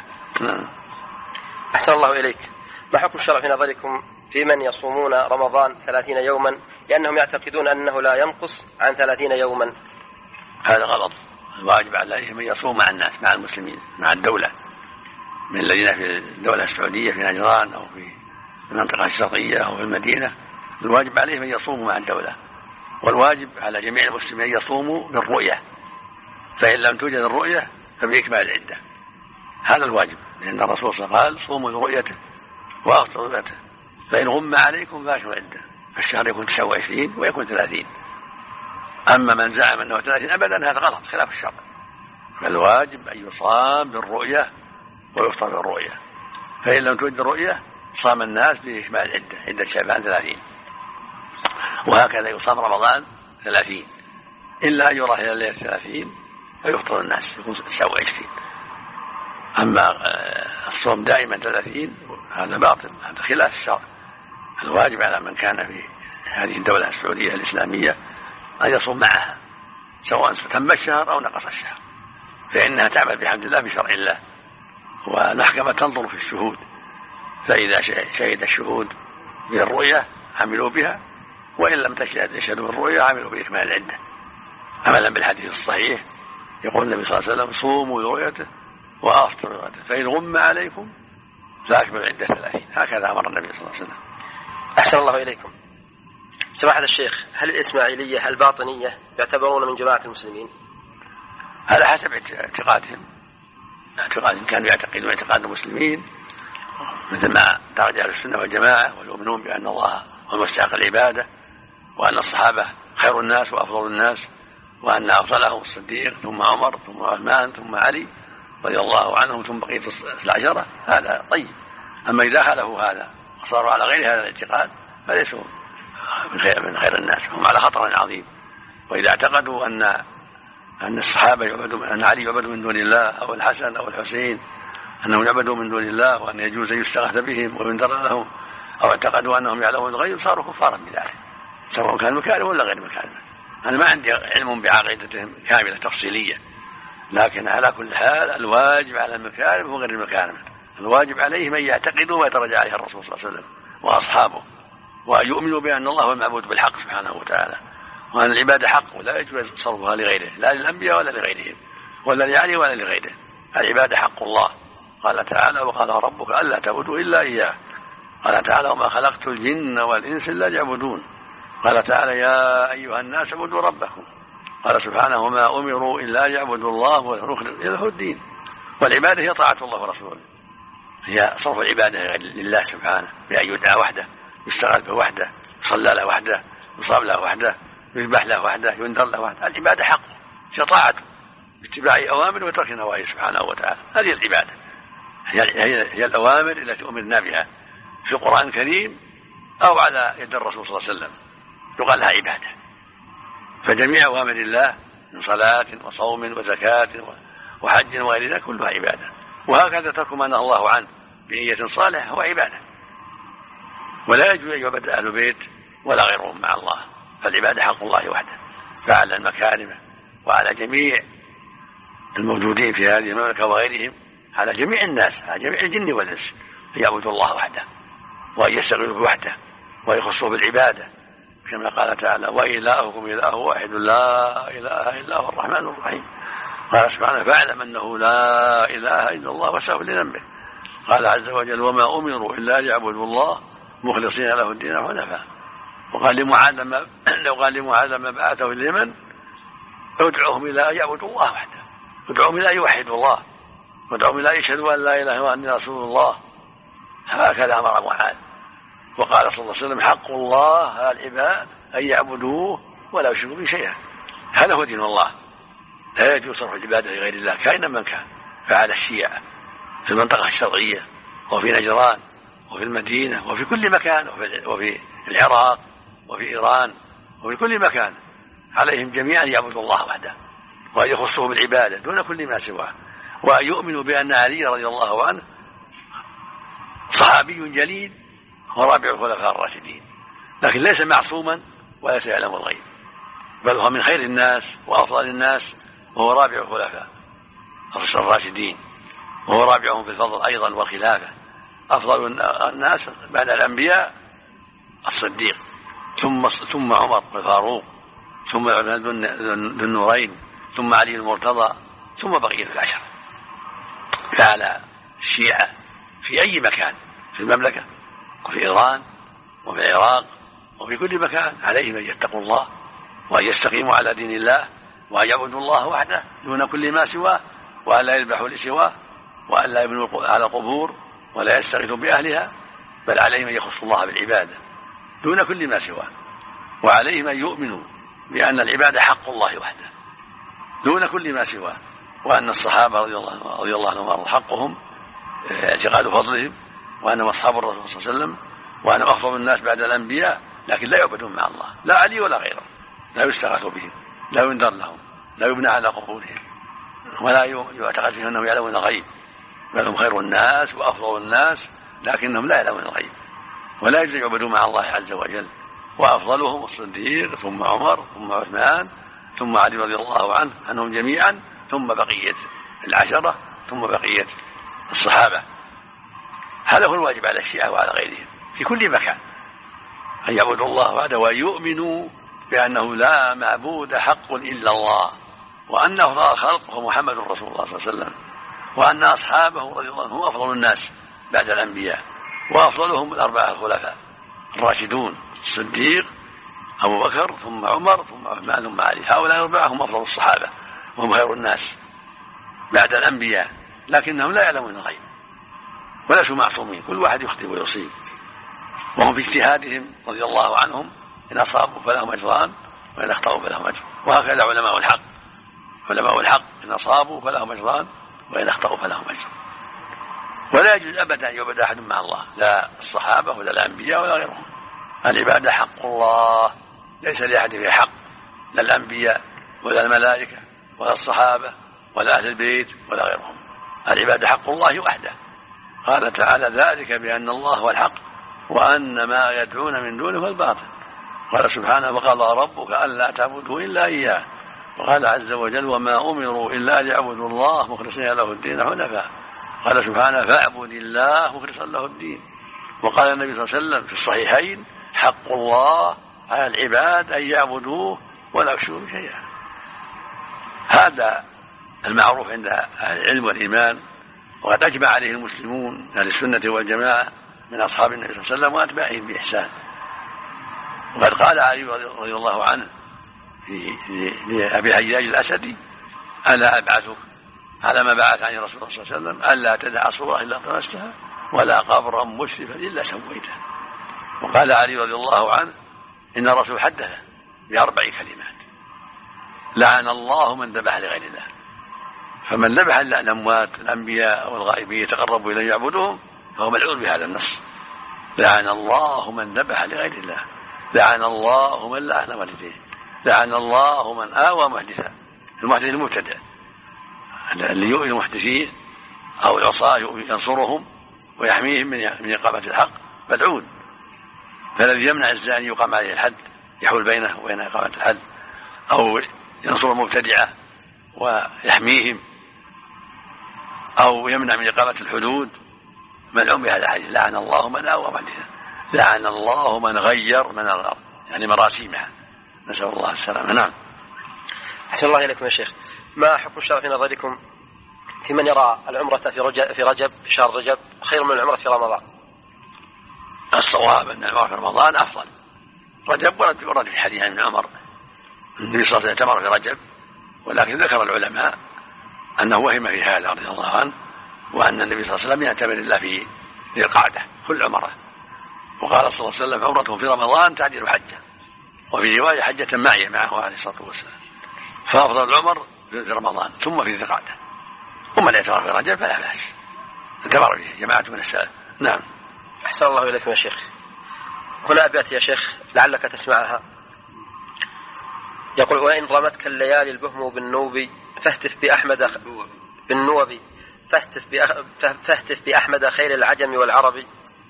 أحسن الله إليك، ما حكم الشرع في نظركم في من يصومون رمضان 30 يوما لأنهم يعتقدون أنه لا ينقص عن 30 يوما؟ هذا غلط. الواجب عليهم أن يصوم مع الناس، مع المسلمين، مع الدولة، من الذين في الدولة السعودية في نجران أو في المنطقة الشرقية أو في المدينة. الواجب عليهم أن يصوموا مع الدولة، والواجب على جميع المسلمين أن يصوموا بالرؤية، فإن لم توجد الرؤية فبإكمال العدة. هذا الواجب، لأن الرسول صلى الله عليه وسلم قال صوموا لرؤيته وأفطروا لرؤيته، فإن غم عليكم فأكملوا العدة، فالشهر يكون 29 ويكون 30. أما من زعم أنه 30 أبدا هذا غلط خلاف الشرع، فالواجب أن يصام بالرؤية ويفطر بالرؤية، فإن لم توجد الرؤية صام الناس بإكمال العدة، عدة شعبان 30، وهكذا يصام رمضان 30 إلا أن يرى إلى الليل 30 فيفطر الناس يكون 29. أما الصوم دائما 30 هذا باطل، هذا خلاف الشرع. الواجب على من كان في هذه الدولة السعودية الإسلامية أن يصوم معها سواء تم الشهر أو نقص الشهر، فإنها تعمل بحمد الله بشرع الله، والمحكمة تنظر في الشهود، فإذا شهد الشهود بالرؤية عملوا بها، وإن لم يشهدوا بالرؤية عملوا بإكمال العدة عملا بالحديث الصحيح. يقول النبي صلى الله عليه وسلم صوموا لرؤيته وأفطروا لرؤيته، فإن غم عليكم فأكملوا العدة 30. هكذا أمر النبي صلى الله عليه وسلم. أحسن الله إليكم سماحة الشيخ، هل الإسماعيلية الباطنية يعتبرون من جماعة المسلمين؟ على حسب اعتقادهم كانوا يعتقدون اعتقاد المسلمين مثل ما درج أهل السنة والجماعة، ويؤمنون بأن الله هو المستحق العبادة، وأن الصحابة خير الناس وأفضل الناس، وأن أفضلهم الصديق ثم عمر ثم عثمان ثم علي رضي الله عنهم ثم بقية العشرة. هذا طيب. أما إذا خالفوا هذا وصاروا على غير هذا الاعتقاد فليسوا من خير الناس، هم على خطر عظيم. وإذا اعتقدوا أن الصحابة يعبدوا، أن علي يعبد من دون الله أو الحسن أو الحسين أنهم يعبدوا من دون الله وأن يجوز أن يستغاث بهم وينذر لهم، أو اعتقدوا أنهم يعلمون الغيب صاروا كفارا بذلك، سواء كان مكارم ولا غير مكارم. أنا ما عندي علم بعقيدتهم كاملة تفصيلية، لكن على كل حال الواجب على المكارم وغير المكارم، الواجب عليهم أن يعتقدوا ما درج عليه الرسول صلى الله عليه وسلم وأصحابه، وأن يؤمنوا بأن الله هو المعبود بالحق سبحانه وتعالى، وأن العبادة حق ولا يجوز صرفها لغيره، لا للأنبياء ولا لغيرهم ولا لعلي ولا لغيره. العبادة حق الله. قال تعالى وقال ربك ألا تعبدوا إلا إياه. قال تعالى وما خلقت الجن والإنس إلا ليعبدون. قال تعالى يا أيها الناس اعبدوا ربكم. قال سبحانه وما أمروا إلا ليعبدوا الله ويخلصوا له الدين. والعبادة هي طاعة الله ورسوله، هي صرف العبادة لله سبحانه، بأن يدعى وحده، يستغاث به وحده، يصلى له وحده، يصاب له وحده، يذبح له وحده، ينذر له وحده. العبادة حق، هي طاعته باتباع أوامر وترك نواهي سبحانه وتعالى، هذه العبادة. هي الأوامر التي أمرنا بها في القرآن الكريم أو على يد الرسول صلى الله عليه وسلم يقال لها عبادة. فجميع أوامر الله من صلاة وصوم وزكاة وحج وغير ذلك كلها عبادة. وهكذا ترك ما نهى الله عنه بنية صالحة هو عبادة. ولا يجوز أن يعبد أهل البيت ولا غيرهم مع الله، فالعبادة حق الله وحده. فعلى المكارم وعلى جميع الموجودين في هذه المملكة وغيرهم، على جميع الناس، على جميع الجن والإنس، أن يعبدوا الله وحده وأن يستغلوا بوحده ويخصوا بالعبادة، كما قال تعالى: وإلهكم إله واحد لا إله إلا هو الرحمن الرحيم. قال سبحانه: فاعلم أنه لا إله إلا الله واستغفر لذنبه. قال عز وجل: وما أمروا إلا ليعبدوا الله مخلصين له الدين حنفاء. وقال لمعاذ لما بعثه في اليمن: ادعوهم إلى أن يعبدوا الله وحده، ادعوهم إلى أن يوحدوا الله، وادعوهم إلى أن يشهدوا أن لا إله إلا أني رسول الله. هكذا أمر معاذ. وقال صلى الله عليه وسلم: حق الله على العباد أن يعبدوه ولا يشركوا به شيئا. هذا هو دين الله، لا يجوز صرف العبادة لغير الله كائنا من كان. فعلى الشيعة في المنطقة الشرقية وفي نجران وفي المدينة وفي كل مكان، وفي العراق وفي إيران وفي كل مكان، عليهم جميعا يعبدوا الله وحده وأن يخصوه بالعبادة دون كل ما سواه، وأن يؤمنوا بأن علي رضي الله عنه صحابي جليل ورابع الخلفاء الراشدين، لكن ليس معصوما وليس يعلم الغيب، بل هو من خير الناس وأفضل الناس، وهو رابع الخلفاء الراشدين، وهو رابعهم في الفضل أيضا والخلافة. أفضل الناس بعد الأنبياء الصديق، ثم عمر الفاروق، ثم عثمان ذو النورين، ثم علي المرتضى، ثم بقية العشرة. فعلى الشيعة في أي مكان في المملكة وفي إيران وفي العراق وفي كل مكان عليهم أن يتقوا الله وأن يستقيموا على دين الله وأن يعبدوا الله وحده دون كل ما سواه، وأن لا يذبحوا لسواه، وأن لا يبنوا على القبور ولا يستغيثوا بأهلها، بل عليهم أن يخصوا الله بالعبادة دون كل ما سواه. وعليهم أن يؤمنوا بأن العبادة حق الله وحده دون كل ما سواه، وأن الصحابة رضي الله عنهم حقهم اعتقاد فضلهم، وأنهم أصحاب الرسول صلى الله عليه وسلم، وأنهم أفضل الناس بعد الأنبياء، لكن لا يعبدون مع الله، لا علي ولا غيره، لا يستغاث بهم، لا ينذر لهم، لا يبنى على قبورهم، ولا يعتقد فيهم أنهم يعلمون الغيب، بل هم خير الناس وأفضل الناس، لكنهم لا يعلمون الغيب، ولا يجوز يعبدوا مع الله عز وجل. وأفضلهم الصديق، ثم عمر، ثم عثمان، ثم علي رضي الله عنهم جميعا، ثم بقية العشرة، ثم بقية الصحابة. هذا هو الواجب على الشيعة وعلى غيرهم في كل مكان، أن يعبدوا الله وحده ويؤمنوا بأنه لا معبود حق إلا الله، وأن أفضل الخلق هو محمد رسول الله صلى الله عليه وسلم، وأن أصحابه رضي الله عنهم هم أفضل الناس بعد الأنبياء، وأفضلهم الأربعة الخلفاء الراشدون: الصديق، أبو بكر، ثم عمر، ثم عثمان، ثم علي. هؤلاء الأربعة هم أفضل الصحابة وهم خير الناس بعد الأنبياء، لكنهم لا يعلمون الغيب وليسوا معصومين، كل واحد يخطئ ويصيب، وهم في اجتهادهم رضي الله عنهم إن أصابوا فلهم أجران وإن أخطأوا فلهم أجر. وهكذا علماء الحق إن أصابوا فلهم أجران وإن أخطأوا فلهم أجر. ولا يجوز أبدا أن يعبد أحد مع الله، لا الصحابة ولا الأنبياء ولا غيرهم. العبادة حق الله، ليس لأحد فيه حق، لا الأنبياء ولا الملائكة ولا الصحابة ولا أهل البيت ولا غيرهم. العبادة حق الله وحده. قال تعالى: ذلك بأن الله هو الحق وأن ما يدعون من دونه هو الباطل. قال سبحانه: وقضى ربك ألا تعبدوا إلا إياه. وقال عز وجل: وما أمروا إلا ليعبدوا الله مخلصين له الدين حنفاء. قال سبحانه: فاعبد الله مخلصا له الدين. وقال النبي صلى الله عليه وسلم في الصحيحين: حق الله على العباد أن يعبدوه ولا يشركوا شيئا. هذا المعروف عند أهل العلم والإيمان، وقد أجمع عليه المسلمون أهل السنة والجماعة من أصحاب النبي صلى الله عليه وسلم وأتباعهم بإحسان. وقد قال علي رضي الله عنه لأبي حجاج الأسدي: ألا أبعثك على ما بعث عني رسول الله صلى الله عليه وسلم ألا تدع صورة إلا طمستها ولا قبرا مشرفا إلا سويته. وقال علي رضي الله عنه: إن الرسول حدث ب4 كلمات: لعن الله من ذبح لغير الله. فمن ذبح الأموات الأنبياء والغائبين يتقربوا إليه يعبدهم فهو ملعون بهذا النص. لعن الله من ذبح لغير الله، لعن الله من لعن والديه، لعن الله من آوى محدثا. المحدث المبتدع اللي يؤذي المحدثين أو العصاة ينصرهم ويحميهم من إقامة الحق ملعون. فالذي يمنع الزاني يقام عليه الحد، يحول بينه وبين إقامة الحد، أو ينصر المبتدعة ويحميهم، أو يمنع من إقامة الحدود، ملعون بهذا الحديث. لعن الله من آوى محدثا، لعن الله من غير من الأرض، يعني مراسيمها، نسأل الله السلامة. نعم. أحسن الله إليكم يا شيخ، ما حكم الشرع في نظركم في من يرى العمرة في رجب، في شهر رجب، خير من العمرة في رمضان؟ الصواب أن العمرة في رمضان أفضل. رجب ورد في حديث ابن عمر النبي صلى الله عليه وسلم اعتمر في رجب، ولكن ذكر العلماء أنه وهم في هذا رضي الله عنه، وأن النبي صلى الله عليه وسلم يعتمر إلا في ذي القعدة كل عمره. وقال صلى الله عليه وسلم عمرته في رمضان تعدل حجة، وفي رواية حجة معي معه عليه الصلاة والسلام. فأفضل العمر في رمضان ثم في ذي القعدة. ومن الاعتمار في رجب فلا بأس، اعتبر به جماعة من السلف. نعم. أحسن الله إليكم يا شيخ. هنا أبيات يا شيخ لعلك تسمعها. يقول: وإن رمتك الليالي البهم بالنوب فاهتف بأحمد بالنوب فاهتف بأحمد خير العجم والعرب،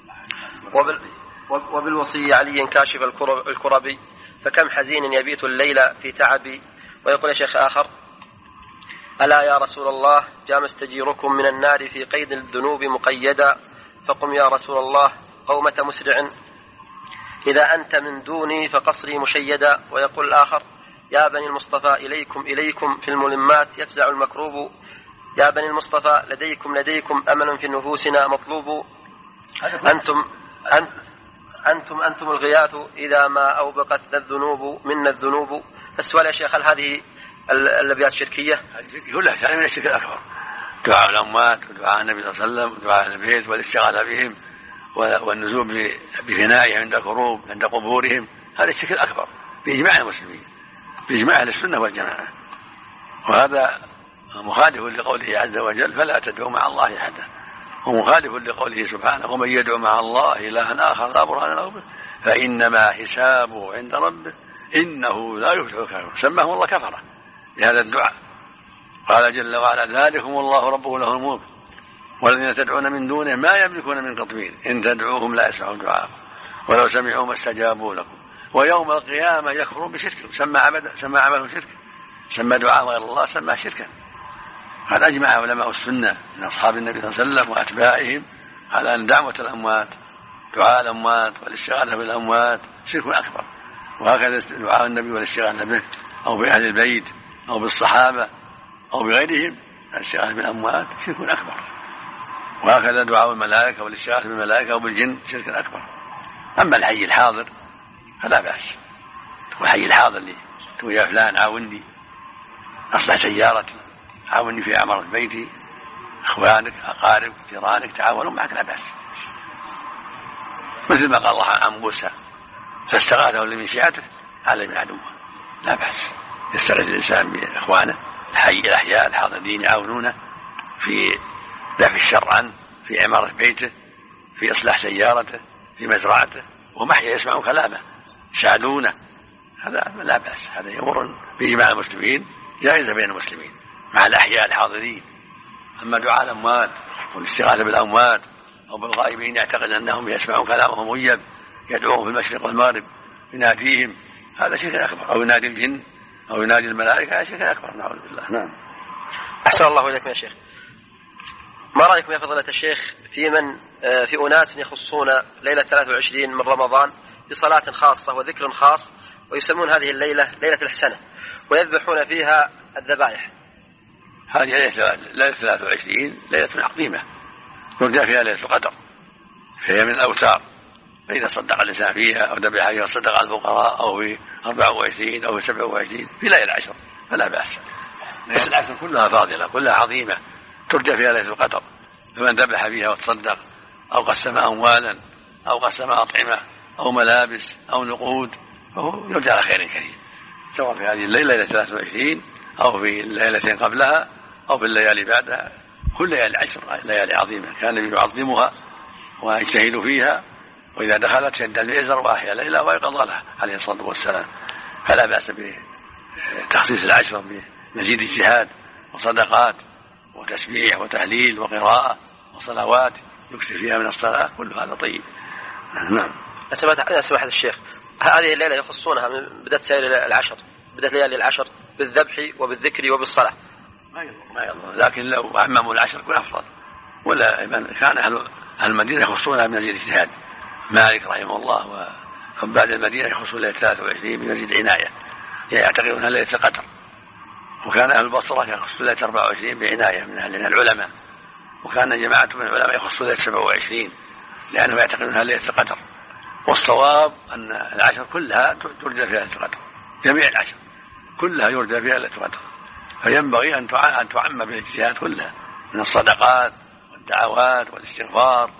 وبالوصي علي كاشف الكرب، فكم حزين يبيت الليل في تعب. ويقول يا شيخ آخر: ألا يا رسول الله جاء مستجيركم من النار في قيد الذنوب مقيدا، فقم يا رسول الله قومة مسرع إذا أنت من دوني فقصري مشيدا. ويقول الآخر: يا بني المصطفى إليكم في الملمات يفزع المكروب، يا بني المصطفى لديكم أمل في نفوسنا مطلوب، أنتم الغياث إذا ما أوبقت الذنوب منا الذنوب. فالسؤال يا شيخ: هل هذه الأبيات شركية؟ كلها هذه من الشرك الأكبر، دعاء الأموات ودعاء النبي صلى الله عليه وسلم ودعاء البيت والاستغاثة بهم والنزول بفنائهم عند كروب عند قبورهم، هذا الشرك الأكبر بإجماع المسلمين، بإجماع أهل السنة والجماعة. وهذا مخالف لقوله عز وجل: فلا تدعوا مع الله أحدا، ومخالف لقوله سبحانه: ومن يدعو مع الله إلها آخر لا برهان له به فإنما حسابه عند ربه إنه لا يفلح الكافرون. سماهم الله كفرة بهذا الدعاء. قال جل وعلا: ذلكم الله ربه له الملك والذين تدعون من دونه ما يملكون من قطمير إن تدعوهم لا يسمعوا دعاءكم ولو سمعوا ما استجابوا لكم ويوم القيامة يكفرون بشركهم. سمى عمله شرك، سمى دعاء غير الله سمى شركا. هذا أجمع علماء السنة من أصحاب النبي صلى الله عليه وسلم وأتباعهم على أن دعوة الأموات، دعاء الأموات والاستغاثة بالأموات شرك أكبر. وهكذا دعاء النبي والاستغاثة به أو بأهل البيت أو بالصحابة أو بغيرهم الاستغاثة بالأموات شرك أكبر. وهكذا دعاء الملائكة والاستغاثة بالملائكة أو بالجن شرك أكبر. أما الحي الحاضر فلا بأس، الحي الحاضر لي تقول: يا فلان عاوني أصلح سيارتي، عاوني في عمارة بيتي، أخوانك أقارب جيرانك تعاونوا معك، لا بأس. مثل ما قال الله عن موسى: فاستغاثه من شيعته على من عدوه، لا بأس. يستغيث الإنسان بإخوانه الأحياء الحاضرين يعاونونه في دفع الشر عنه، في عمارة بيته، في إصلاح سيارته، في مزرعته، ومحيا يسمع كلامه يساعدونه، هذا لا بأس. هذا يمر بإجماع المسلمين، جائزة بين المسلمين مع الأحياء الحاضرين. أما دعاء الأموات والاستغاثة بالأموات أو بالغائبين يعتقد أنهم يسمعون كلامهم مغيب، يدعوهم في المشرق والمغرب يناديهم، هذا شيء أكبر. أو ينادي الجن أو ينادي الملائكة، هذا شيء أكبر، نعوذ بالله. نعم. أحسن الله إليكم يا شيخ. ما رأيكم يا فضيلة الشيخ في أناس يخصون ليلة 23 من رمضان بصلاة خاصة وذكر خاص، ويسمون هذه الليلة ليلة الحسنة، ويذبحون فيها الذبائح؟ هذه ليلة 23 ليلة عظيمة يرجى فيها ليلة القدر، فهي من الأوتار، فإذا صدق الإنسان فيها أو ذبح فيها صدق على الفقراء أو في 24 أو في 27 في ليلة 10 فلا بأس. ليلة العشر كلها فاضلة كلها عظيمة ترجى فيها ليلة القدر، فمن ذبح فيها وتصدق أو قسم أموالا أو قسم أطعمة أو ملابس أو نقود فهو يرجى على خير كريم، سواء في هذه الليلة ليلة 23 أو في الليلتين قبلها أو في الليالي بعدها، كل ليالي 10 ليالي عظيمة كان النبي يعظمها ويجتهد فيها، وإذا دخلت شد المئزر وأحيا ليلة ويقظ لها عليه الصلاة والسلام. فلا بأس بتخصيص 10 بمزيد اجتهاد وصدقات وتسبيح وتهليل وقراءة وصلوات يكثر فيها من الصلاة، كل هذا طيب. نعم. سماحة الشيخ، هذه الليلة يخصونها من بداية سائر 10، بداية ليالي 10 بالذبح وبالذكر وبالصلاة. ما يضر، لكن لو عمموا 10 يكون أفضل. ولا كان أهل المدينة يخصونها من مزيد اجتهاد. مالك رحمه الله وعباد المدينة يخصون ليلة 23 بمزيد عناية، يعتقدونها ليلة القدر. وكان أهل البصرة يخصون ليلة 24 بعناية من أهل العلماء. وكان جماعة من العلماء يخصون ليلة 27 لأنهم يعتقدونها ليلة القدر. والصواب أن 10 كلها ترجى فيها ليلة القدر، جميع 10 كلها يرجى فيها ليلة القدر. فينبغي أن تعم بالاجتهاد كلها من الصدقات والدعوات والاستغفار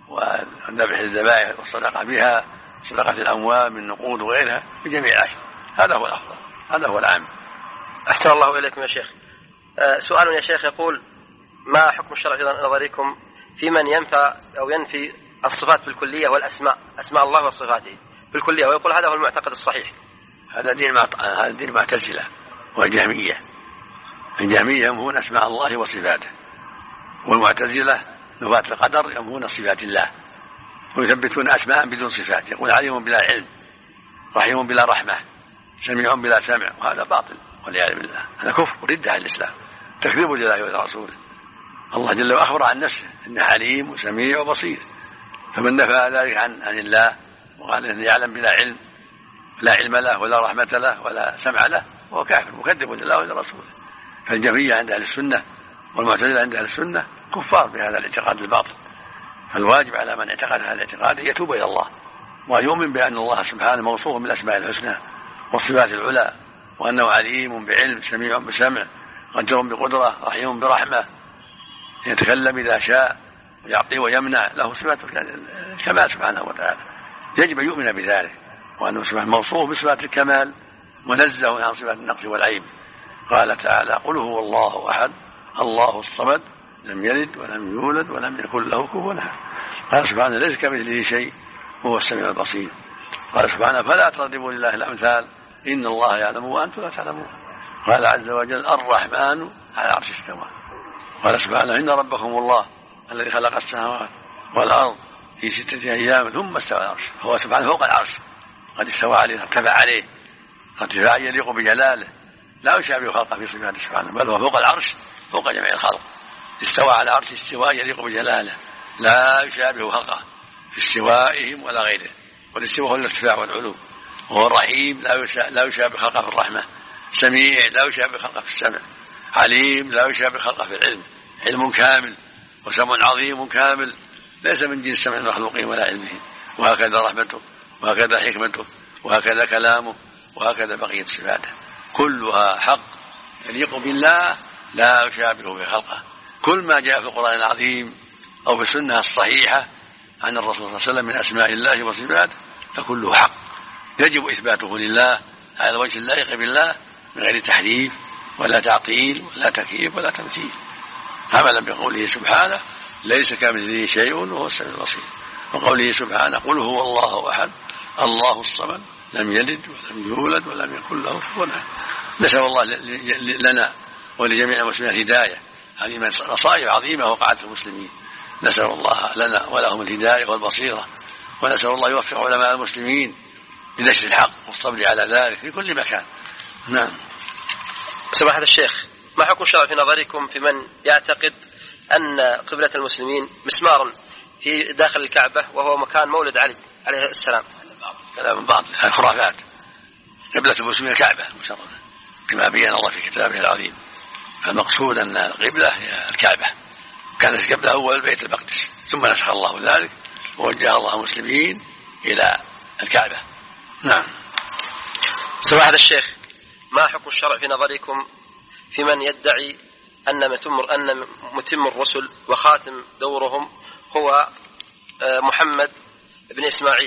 وذبح الذبائح والصدقة بها، صدقة الأموال من نقود وغيرها بجميع 10. هذا هو الأفضل، هذا هو العام. أحسن الله إليكم يا شيخ. سؤال يا شيخ يقول: ما حكم الشرع في نظركم في من ينفي الصفات بالكلية والأسماء، أسماء الله وصفاته بالكلية، ويقول هذا هو المعتقد الصحيح؟ هذا دين معتزلة والجهمية. الجهمية ينفون أسماء الله وصفاته، والمعتزلة نفاة القدر ينفون صفات الله ويثبتون أسماء بدون صفات. يقول عليم بلا علم، رحيم بلا رحمة، سميع بلا سمع، وهذا باطل والعياذ بالله. هذا كفر وردة عن الإسلام، تكذيب لله ورسوله. الله جل وعلا أخبر عن نفسه إنه عليم وسميع وبصير، فمن نفى ذلك عن الله وقال إنه يعلم بلا علم، لا علم له ولا رحمة له ولا سمع له، وهو كافر مكذب لله ولرسوله. فالجهمية عند أهل السنة والمعتزلة عند أهل السنة كفار بهذا الاعتقاد الباطل. فالواجب على من اعتقد هذا الاعتقاد أن يتوب إلى الله ويؤمن بأن الله سبحانه موصوف بالأسماء الحسنى والصفات العلى، وأنه عليم بعلم، سميع بسمع، قدير بقدرة، رحيم برحمة، يتكلم إذا شاء ويعطي ويمنع، له صفات الكمال سبحانه وتعالى. يجب أن يؤمن بذلك، وأنه سبحانه موصوف بصفات الكمال منزه عن صفات النقص والعيب. قال تعالى: قل هو الله أحد الله الصمد لم يلد ولم يولد ولم يكن له كفوا أحد. قال سبحانه: ليس كمثله شيء وهو السميع البصير. قال سبحانه: فلا تضربوا لله الأمثال إن الله يعلم وأنتم لا تعلمون. قال عز وجل: الرحمن على العرش استوى. قال سبحانه: إن ربكم الله الذي خلق السماوات والأرض في 6 أيام ثم استوى على العرش. هو سبحانه فوق العرش، قد استوى عليه، ارتفع عليه ارتفاعا يليق بجلاله، لا يشابه خلقه في صفاته سبحانه، بل هو فوق العرش فوق جميع الخلق. استوى على عرش استواء يليق بجلاله، لا يشابه خلقه في استوائهم ولا غيره. والاستواء هو الارتفاع والعلو. وهو الرحيم، لا يشابه خلقه في الرحمة. سميع، لا يشابه خلقه في السمع. عليم، لا يشابه خلقه في العلم. علم كامل وسمع عظيم كامل، ليس من جنس سمع المخلوقين ولا علمهم. وهكذا رحمته، وهكذا حكمته، وهكذا كلامه، وهكذا بقية صفاته، كلها حق يليق بالله، لا يشابه في خلقه. كل ما جاء في القرآن العظيم أو في السنة الصحيحة عن الرسول صلى الله عليه وسلم من أسماء الله وصفاته فكله حق، يجب إثباته لله على الوجه اللائق بالله من غير تحريف ولا تعطيل ولا تكييف ولا تمثيل، عملا بقوله سبحانه: ليس كمثله شيء وهو السميع البصير. وقوله سبحانه: قل هو الله أحد الله الصمد لم يلد ولم يولد ولم يكن له كفوا أحد. نسأل الله لنا ولجميع المسلمين الهداية. هذه مصائب عظيمة وقعت في المسلمين، نسأل الله لنا ولهم الهداية والبصيرة، ونسأل الله يوفق علماء المسلمين بنشر الحق والصبر على ذلك في كل مكان. نعم. سماحة الشيخ، ما حكم الشرع في نظركم في من يعتقد أن قبلة المسلمين مسمار في داخل الكعبة وهو مكان مولد علي عليه السلام؟ كلام بعض الخرافات. قبلة المسلمين الكعبة مشرفة كما بين الله في كتابه العظيم، فالمقصود أن القبلة هي الكعبة، كانت قبل أول بيت المقدس، ثم نسخ الله ذلك ووجه الله المسلمين إلى الكعبة. نعم. سماحة الشيخ، ما حكم الشرع في نظركم في من يدعي أن متم الرسل وخاتم دورهم هو محمد بن إسماعيل؟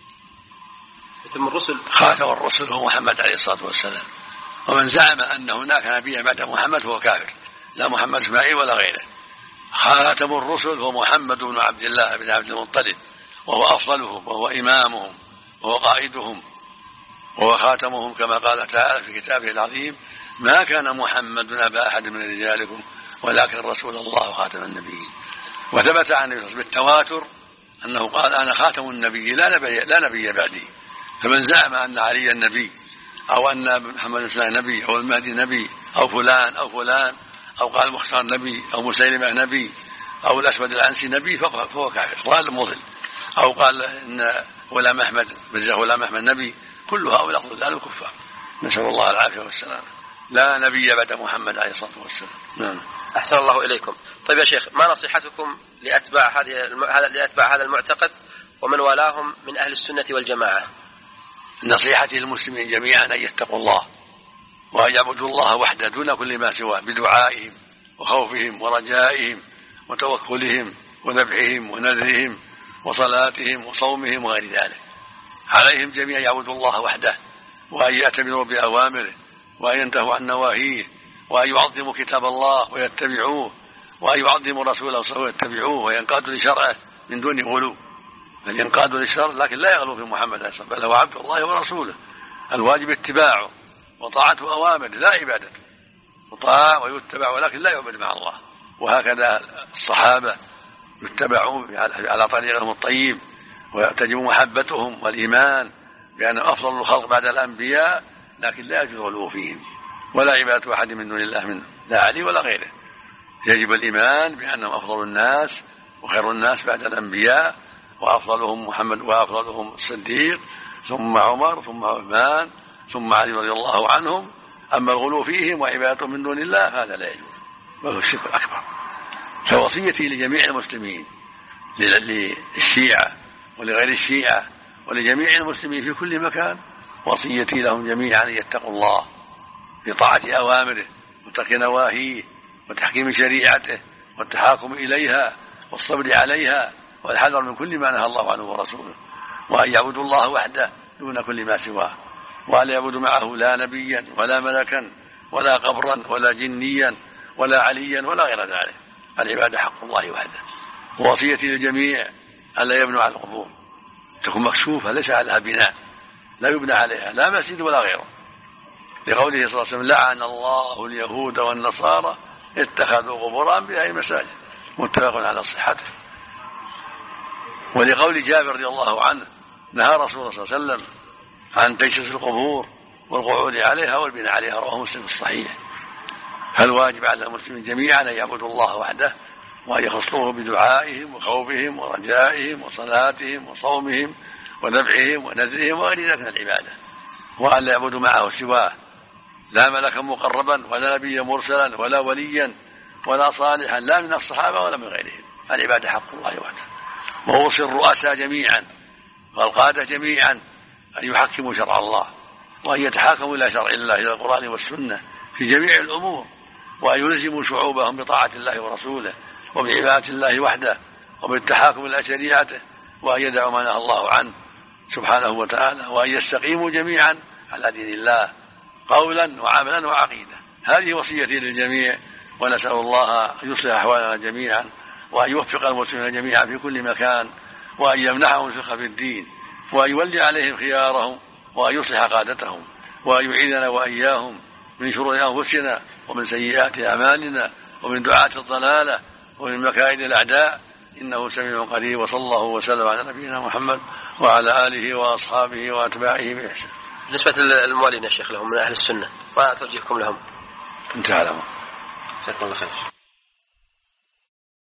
متم الرسل، خاتم الرسل هو محمد عليه الصلاة والسلام، ومن زعم أن هناك نبيا بعد محمد هو كافر، لا محمد إسماعيل ولا غيره. خاتم الرسل هو محمد بن عبد الله بن عبد المطلب، وهو أفضلهم وهو إمامهم وهو قائدهم وهو خاتمهم، كما قال تعالى في كتابه العظيم: ما كان محمد أبا أحد من رجالكم ولكن رسول الله خاتم النبيين. وثبت عن النبي بالتواتر أنه قال: أنا خاتم النبي لا نبي بعدي. فمن زعم أن علي النبي أو أن محمد إسماعيل نبي أو المهدي نبي أو فلان أو قال مختار نبي أو مسيلمة نبي أو الأسود العنسي نبي فهو كافر ضال مضل. أو قال إن غلام أحمد مرزا غلام أحمد نبي، كل هؤلاء ضلال الكفار، نسأل الله العافية والسلام. لا نبي بعد محمد عليه الصلاة والسلام. نعم. أحسن الله إليكم. طيب يا شيخ، ما نصيحتكم لأتباع هذا المعتقد ومن والاهم من أهل السنة والجماعة؟ نصيحتي للمسلمين جميعا أن يتقوا الله وأن يعبدوا الله وحده دون كل ما سواه، بدعائهم وخوفهم ورجائهم وتوكلهم وذبحهم ونذرهم وصلاتهم وصومهم وغير ذلك. عليهم جميعا يعبدوا الله وحده، وأن يأتمروا بأوامره، وأن ينتهوا عن نواهيه، وأن يعظموا كتاب الله ويتبعوه، وأن يعظموا رسوله ويتبعوه، وينقادوا لشرعه من دون غلو. بل ينقادوا للشرع لكن لا يغلو في محمد عليه الصلاة والسلام، بل هو عبد الله ورسوله، الواجب اتباعه وطاعة أوامره لا عبادته، يطاع ويتبع ولكن لا يعبد مع الله. وهكذا الصحابة يتبعون على طريقهم الطيب، وتجب محبتهم والإيمان بأن أفضل الخلق بعد الأنبياء، لكن لا يجوز الغلو فيهم ولا عبادة أحد من دون الله منه، لا علي ولا غيره. يجب الإيمان بأنهم أفضل الناس وخير الناس بعد الأنبياء، وأفضلهم محمد وأفضلهم الصديق، ثم عمر، ثم عثمان، ثم علي رضي الله عنهم. أما الغلو فيهم وعبادتهم من دون الله هذا لا يجوز، وهو الشرك الأكبر. فوصيتي لجميع المسلمين، للشيعة ولغير الشيعة ولجميع المسلمين في كل مكان، وصيتي لهم جميعا أن يتقوا الله بطاعة أوامره وترك نواهيه وتحكيم شريعته والتحاكم إليها والصبر عليها والحذر من كل ما نهى الله عنه ورسوله، وأن يعبدوا الله وحده دون كل ما سواه، وأن يعبدوا معه لا نبيا ولا ملكا ولا قبرا ولا جنيا ولا عليا ولا غير ذلك. العبادة حق الله وحده. ووصيتي للجميع ألا يبنوا على القبور، تكون مكشوفة ليس عليها بناء، لا يبنى عليها لا مسجد ولا غيره، لقوله صلى الله عليه وسلم: لعن الله اليهود والنصارى اتخذوا قبور أنبياء مساجد، متفق على صحته. ولقول جابر رضي الله عنه: نهى رسول الله صلى الله عليه وسلم عن تجسيس القبور والقعود عليها والبناء عليها، رواه مسلم في الصحيح. فالواجب على المسلمين جميعا أن يعبدوا الله وحده، وأن يخصوه بدعائهم وخوفهم ورجائهم وصلاتهم وصومهم وذبحهم ونذرهم وغير ذلك من العبادة، وأن لا يعبدوا معه سواه، لا ملكا مقربا ولا نبيا مرسلا ولا وليا ولا صالحا، لا من الصحابة ولا من غيرهم. العبادة حق الله وحده. ووصي الرؤساء جميعا والقادة جميعا أن يحكموا شرع الله، وأن يتحاكموا إلى شرع الله، إلى القرآن والسنة في جميع الأمور، وأن يلزموا شعوبهم بطاعة الله ورسوله وبعبادة الله وحده وبالتحاكم إلى شريعته، وأن يدعوا ما نهى الله عنه سبحانه وتعالى، وأن يستقيموا جميعا على دين الله قولا وعملا وعقيدة. هذه وصيتي للجميع، ونسأل الله أن يصلح أحوالنا جميعا، وأن يوفق المسلمين جميعا في كل مكان، وأن يمنحهم الفقه في الدين، وأن يولي عليهم خيارهم، وأن يصلح قادتهم، وأن يعيذنا وإياهم من شرور أنفسنا ومن سيئات أعمالنا ومن دعاة الضلالة ومن مكائد الأعداء، إنه سميع قريب. وصلى الله وسلم على نبينا محمد وعلى آله وأصحابه وأتباعه بإحسان. بالنسبة للموالين يا شيخ لهم من أهل السنة، ما توجيهكم لهم؟ انتهى لهم. جزاكم الله خير.